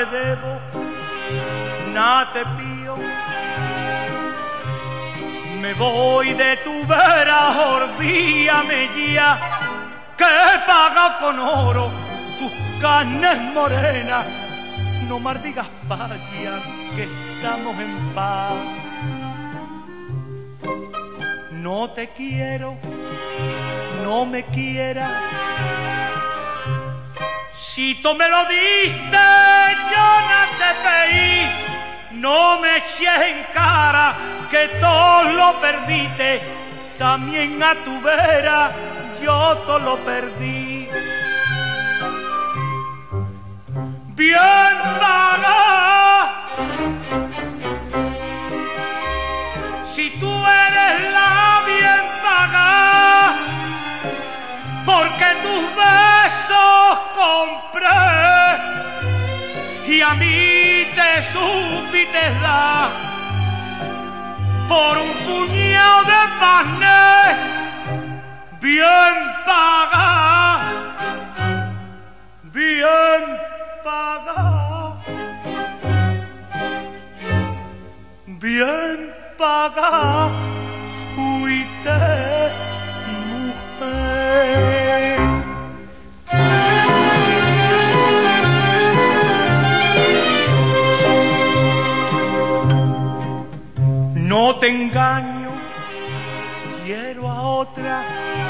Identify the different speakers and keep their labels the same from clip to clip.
Speaker 1: debo, nada te pío. Me voy de tu vera, olvídame ya, que he pagado con oro tus carnes morenas. No más digas vaya, que estamos en paz. No te quiero, no me quieras. Si tú me lo diste, yo no te pedí. No me eches en cara que todo lo perdiste. También a tu vera yo todo lo perdí. Bien paga, si tú eres la bien paga, porque tus besos compré y a mí te supiste dar por un puñado de panes. Bien paga, bien paga, bien paga fuiste, mujer. No te engaño, quiero a otra.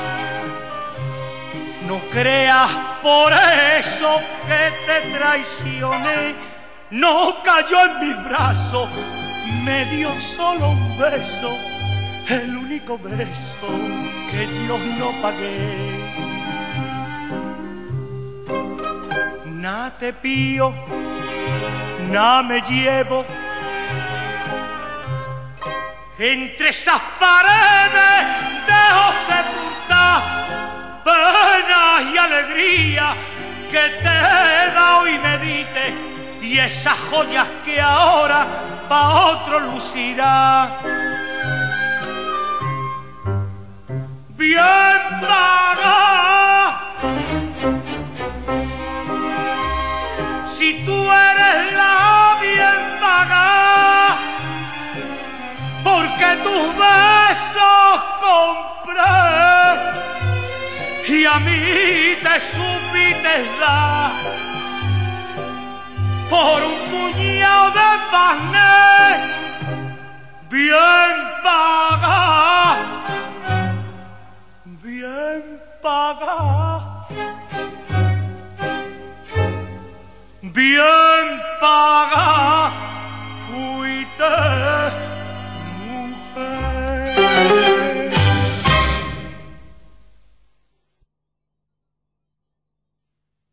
Speaker 1: No creas por eso que te traicioné. No cayó en mis brazos, me dio solo un beso, el único beso que yo no pagué. Nada te pío, nada me llevo. Entre esas paredes dejo sepultar penas y alegría que te he dado y me diste, y esas joyas que ahora pa' otro lucirá. Bien paga, si tú eres la bien paga, porque tus besos compré y a mí te supiste dar por un puñado de panes. Bien paga.